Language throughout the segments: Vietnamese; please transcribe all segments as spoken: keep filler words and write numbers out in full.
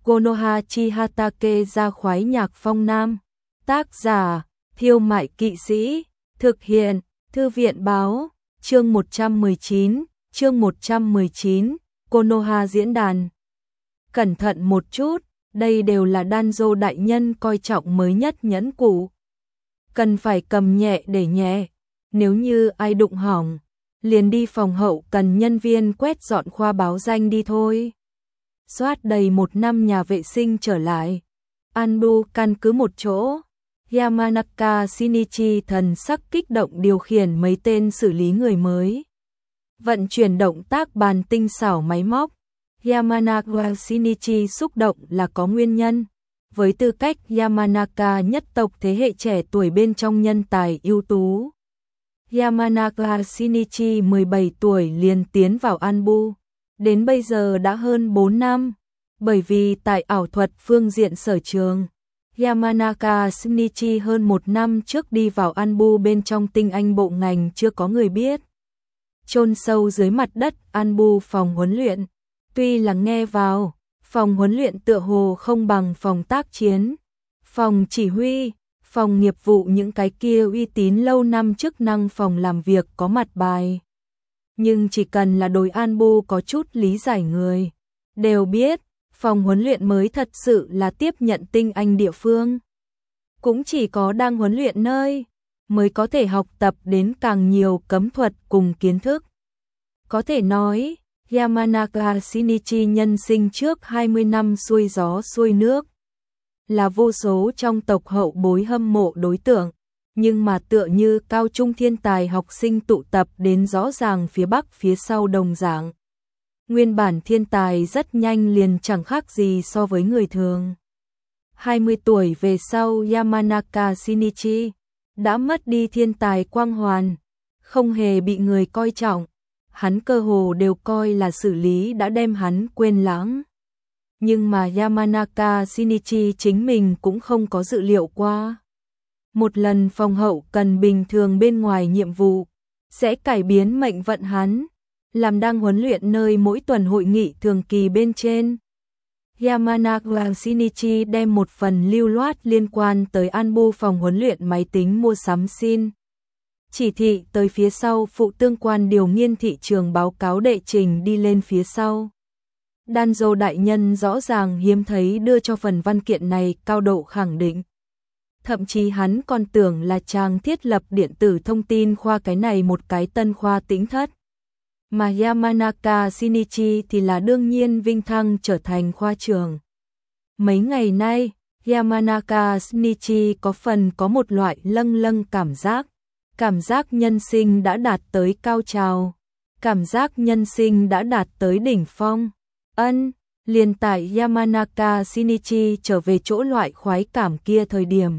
Konoha Chihatake ra khoái nhạc phong nam. Tác giả, Thiêu Mại Kỵ Sĩ. Thực hiện, Thư viện Báo. Chương một trăm mười chín, chương một trăm mười chín, Konoha diễn đàn. Cẩn thận một chút, đây đều là Danzo đại nhân coi trọng mới nhất nhẫn cụ. Cần phải cầm nhẹ để nhẹ, nếu như ai đụng hỏng, liền đi phòng hậu cần nhân viên quét dọn khoa báo danh đi thôi. Soát đầy một năm nhà vệ sinh trở lại. Anbu căn cứ một chỗ. Yamanaka Shinichi thần sắc kích động điều khiển mấy tên xử lý người mới. Vận chuyển động tác bàn tinh xảo máy móc. Yamanaka Shinichi xúc động là có nguyên nhân. Với tư cách Yamanaka nhất tộc thế hệ trẻ tuổi bên trong nhân tài ưu tú. Yamanaka Shinichi mười bảy tuổi liền tiến vào Anbu. Đến bây giờ đã hơn bốn năm. Bởi vì tại ảo thuật phương diện sở trường, Yamanaka Shinichi hơn một năm trước đi vào Anbu bên trong tinh anh bộ ngành chưa có người biết. Chôn sâu dưới mặt đất Anbu phòng huấn luyện. Tuy là nghe vào, phòng huấn luyện tựa hồ không bằng phòng tác chiến, phòng chỉ huy, phòng nghiệp vụ những cái kia uy tín lâu năm chức năng phòng làm việc có mặt bài. Nhưng chỉ cần là đối Anbu có chút lý giải người, đều biết, phòng huấn luyện mới thật sự là tiếp nhận tinh anh địa phương. Cũng chỉ có đang huấn luyện nơi, mới có thể học tập đến càng nhiều cấm thuật cùng kiến thức. Có thể nói, Yamanaka Shinichi nhân sinh trước hai mươi năm xuôi gió xuôi nước. Là vô số trong tộc hậu bối hâm mộ đối tượng, nhưng mà tựa như cao trung thiên tài học sinh tụ tập đến rõ ràng phía bắc phía sau đồng dạng. Nguyên bản thiên tài rất nhanh liền chẳng khác gì so với người thường. hai mươi tuổi về sau Yamanaka Shinichi đã mất đi thiên tài quang hoàn, không hề bị người coi trọng. Hắn cơ hồ đều coi là xử lý đã đem hắn quên lãng. Nhưng mà Yamanaka Shinichi chính mình cũng không có dự liệu qua. Một lần phòng hậu cần bình thường bên ngoài nhiệm vụ, sẽ cải biến mệnh vận hắn, làm đang huấn luyện nơi mỗi tuần hội nghị thường kỳ bên trên. Yamanaka Shinichi đem một phần lưu loát liên quan tới Anbu phòng huấn luyện máy tính mua sắm xin. Chỉ thị tới phía sau phụ tương quan điều nghiên thị trường báo cáo đệ trình đi lên phía sau. Danzo đại nhân rõ ràng hiếm thấy đưa cho phần văn kiện này cao độ khẳng định. Thậm chí hắn còn tưởng là chàng thiết lập điện tử thông tin khoa cái này một cái tân khoa tĩnh thất. Mà Yamanaka Shinichi thì là đương nhiên vinh thăng trở thành khoa trưởng. Mấy ngày nay, Yamanaka Shinichi có phần có một loại lâng lâng cảm giác. Cảm giác nhân sinh đã đạt tới cao trào. Cảm giác nhân sinh đã đạt tới đỉnh phong. Ân, liền tại Yamanaka Shinichi trở về chỗ loại khoái cảm kia thời điểm.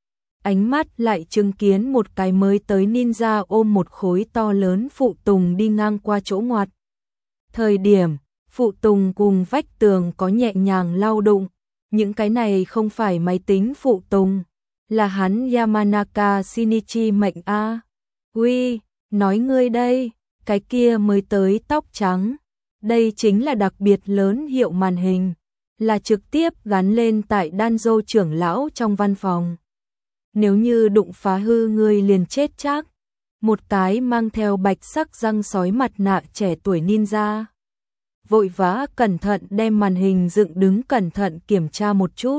Ánh mắt lại chứng kiến một cái mới tới ninja ôm một khối to lớn phụ tùng đi ngang qua chỗ ngoặt. Thời điểm, phụ tùng cùng vách tường có nhẹ nhàng lao đụng. Những cái này không phải máy tính phụ tùng, là hắn Yamanaka Shinichi mệnh a. Uy, nói ngươi đây, cái kia mới tới tóc trắng. Đây chính là đặc biệt lớn hiệu màn hình, là trực tiếp gắn lên tại Danzo trưởng lão trong văn phòng. Nếu như đụng phá hư ngươi liền chết chắc. Một cái mang theo bạch sắc răng sói mặt nạ trẻ tuổi ninja. Vội vã cẩn thận đem màn hình dựng đứng cẩn thận kiểm tra một chút.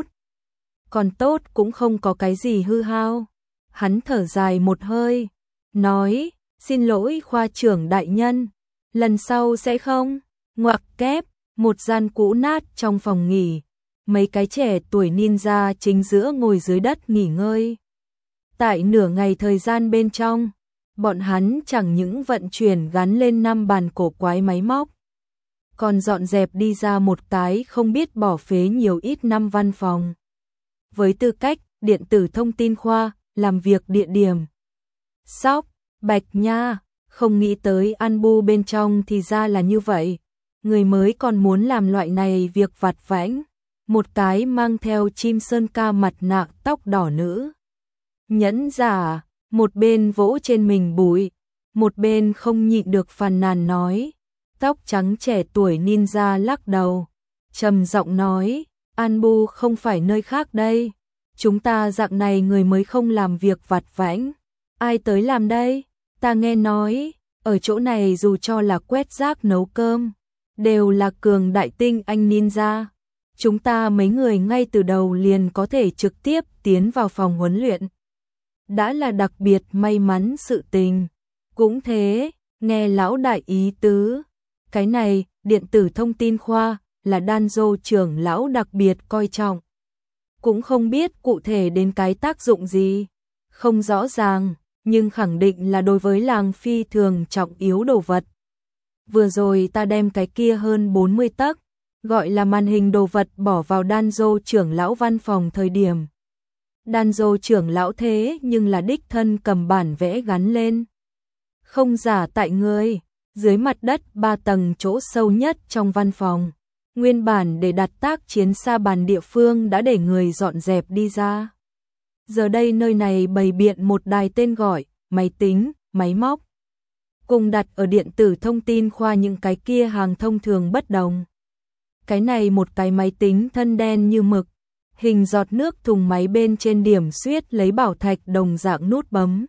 Còn tốt cũng không có cái gì hư hao. Hắn thở dài một hơi, nói, xin lỗi khoa trưởng đại nhân, lần sau sẽ không. Ngoặc kép, một gian cũ nát trong phòng nghỉ, mấy cái trẻ tuổi ninja chính giữa ngồi dưới đất nghỉ ngơi. Tại nửa ngày thời gian bên trong, bọn hắn chẳng những vận chuyển gắn lên năm bàn cổ quái máy móc, còn dọn dẹp đi ra một cái không biết bỏ phế nhiều ít năm văn phòng. Với tư cách điện tử thông tin khoa, làm việc địa điểm. Sóc, Bạch Nha, không nghĩ tới Anbu bên trong thì ra là như vậy. Người mới còn muốn làm loại này việc vặt vãnh. Một cái mang theo chim sơn ca mặt nạ tóc đỏ nữ. Nhẫn giả, một bên vỗ trên mình bụi, một bên không nhịn được phàn nàn nói. Tóc trắng trẻ tuổi ninja lắc đầu, trầm giọng nói, An Bu không phải nơi khác đây. Chúng ta dạng này người mới không làm việc vặt vãnh. Ai tới làm đây? Ta nghe nói, ở chỗ này dù cho là quét rác nấu cơm, đều là cường đại tinh anh ninja. Chúng ta mấy người ngay từ đầu liền có thể trực tiếp tiến vào phòng huấn luyện. Đã là đặc biệt may mắn sự tình. Cũng thế, nghe lão đại ý tứ. Cái này, điện tử thông tin khoa, là Danzo trưởng lão đặc biệt coi trọng. Cũng không biết cụ thể đến cái tác dụng gì. Không rõ ràng, nhưng khẳng định là đối với làng phi thường trọng yếu đồ vật. Vừa rồi ta đem cái kia hơn bốn mươi tấc, gọi là màn hình đồ vật bỏ vào Danzo trưởng lão văn phòng thời điểm. Danzo trưởng lão thế nhưng là đích thân cầm bản vẽ gắn lên. Không giả tại người, dưới mặt đất ba tầng chỗ sâu nhất trong văn phòng. Nguyên bản để đặt tác chiến xa bàn địa phương đã để người dọn dẹp đi ra. Giờ đây nơi này bày biện một đài tên gọi, máy tính, máy móc. Cùng đặt ở điện tử thông tin khoa những cái kia hàng thông thường bất đồng. Cái này một cái máy tính thân đen như mực, hình giọt nước thùng máy bên trên điểm xuyết lấy bảo thạch đồng dạng nút bấm.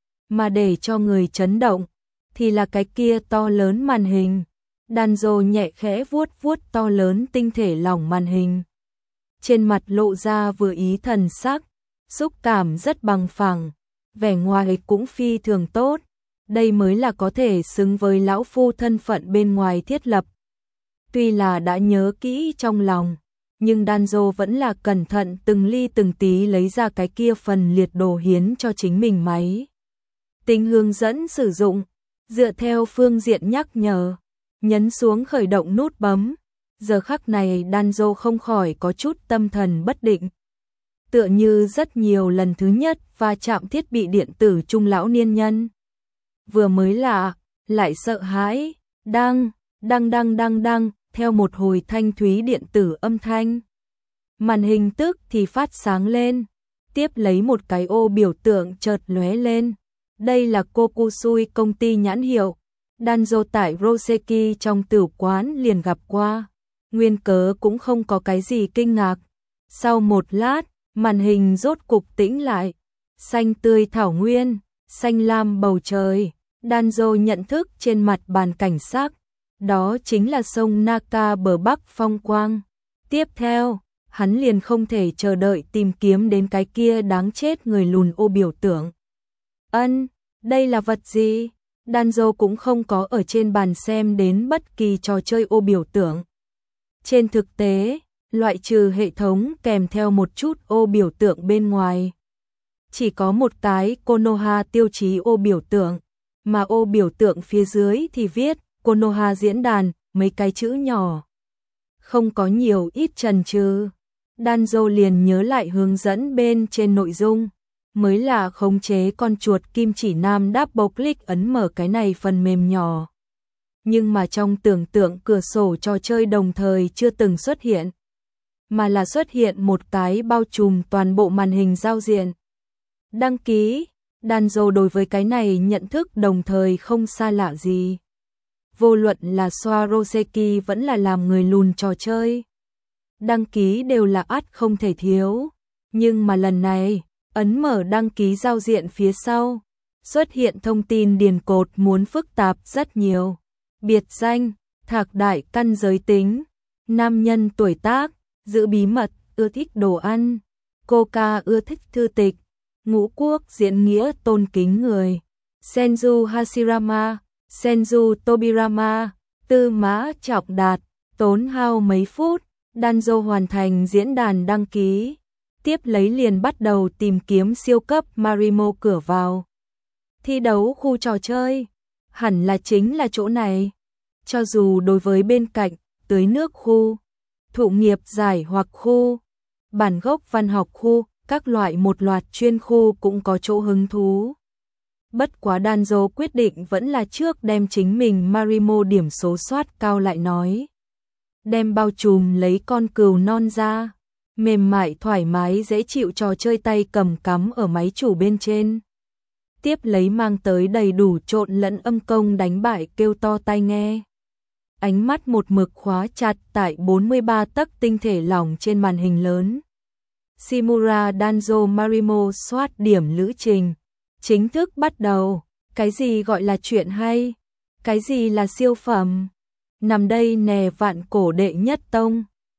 Mà để cho người chấn động, thì là cái kia to lớn màn hình. Danzo nhẹ khẽ vuốt vuốt to lớn tinh thể lỏng màn hình. Trên mặt lộ ra vừa ý thần sắc, xúc cảm rất bằng phẳng, vẻ ngoài cũng phi thường tốt. Đây mới là có thể xứng với lão phu thân phận bên ngoài thiết lập. Tuy là đã nhớ kỹ trong lòng, nhưng Danzo vẫn là cẩn thận từng ly từng tí lấy ra cái kia phần liệt đồ hiến cho chính mình máy. Tính hướng dẫn sử dụng, dựa theo phương diện nhắc nhở, nhấn xuống khởi động nút bấm. Giờ khắc này Danzo không khỏi có chút tâm thần bất định. Tựa như rất nhiều lần thứ nhất va chạm thiết bị điện tử trung lão niên nhân. Vừa mới lạ, lại sợ hãi, đăng, đăng đăng đăng đăng, theo một hồi thanh thúy điện tử âm thanh. Màn hình tức thì phát sáng lên, tiếp lấy một cái ô biểu tượng chợt lóe lên. Đây là Kokusui công ty nhãn hiệu. Danzo tại Roseki trong tử quán liền gặp qua. Nguyên cớ cũng không có cái gì kinh ngạc. Sau một lát, màn hình rốt cục tĩnh lại. Xanh tươi thảo nguyên, xanh lam bầu trời. Danzo nhận thức trên mặt bàn cảnh sắc. Đó chính là sông Naka bờ Bắc phong quang. Tiếp theo, hắn liền không thể chờ đợi tìm kiếm đến cái kia đáng chết người lùn ô biểu tượng. Ân, đây là vật gì? Danzo cũng không có ở trên bàn xem đến bất kỳ trò chơi ô biểu tượng. Trên thực tế, loại trừ hệ thống kèm theo một chút ô biểu tượng bên ngoài. Chỉ có một cái Konoha tiêu chí ô biểu tượng, mà ô biểu tượng phía dưới thì viết Konoha diễn đàn, mấy cái chữ nhỏ. Không có nhiều ít chần chừ. Danzo liền nhớ lại hướng dẫn bên trên nội dung. Mới là khống chế con chuột kim chỉ nam double click ấn mở cái này phần mềm nhỏ. Nhưng mà trong tưởng tượng cửa sổ trò chơi đồng thời chưa từng xuất hiện. Mà là xuất hiện một cái bao trùm toàn bộ màn hình giao diện. Đăng ký, Danzo đối với cái này nhận thức đồng thời không xa lạ gì. Vô luận là Swaroseki vẫn là làm người lùn trò chơi. Đăng ký đều là ắt không thể thiếu. Nhưng mà lần này, ấn mở đăng ký giao diện phía sau, xuất hiện thông tin điền cột muốn phức tạp rất nhiều. Biệt danh, Thạc Đại Căn giới tính, nam nhân tuổi tác, giữ bí mật, ưa thích đồ ăn, Coca ưa thích thư tịch, ngũ quốc diễn nghĩa tôn kính người, Senju Hashirama, Senju Tobirama, tư mã trọng đạt, tốn hao mấy phút, Danzo hoàn thành diễn đàn đăng ký. Tiếp lấy liền bắt đầu tìm kiếm siêu cấp Marimo cửa vào. Thi đấu khu trò chơi, hẳn là chính là chỗ này. Cho dù đối với bên cạnh, tưới nước khu, thụ nghiệp giải hoặc khu, bản gốc văn học khu, các loại một loạt chuyên khu cũng có chỗ hứng thú. Bất quá Danzo quyết định vẫn là trước đem chính mình Marimo điểm số soát cao lại nói. Đem bao trùm lấy con cừu non ra. Mềm mại thoải mái dễ chịu trò chơi tay cầm cắm ở máy chủ bên trên. Tiếp lấy mang tới đầy đủ trộn lẫn âm công đánh bại kêu to tai nghe. ánh mắt một mực khóa chặt tại bốn mươi ba tấc tinh thể lỏng trên màn hình lớn. Shimura Danzo Marimo soát điểm lữ trình. Chính thức bắt đầu. Cái gì gọi là chuyện hay? Cái gì là siêu phẩm? Nằm đây nè vạn cổ đệ nhất tông.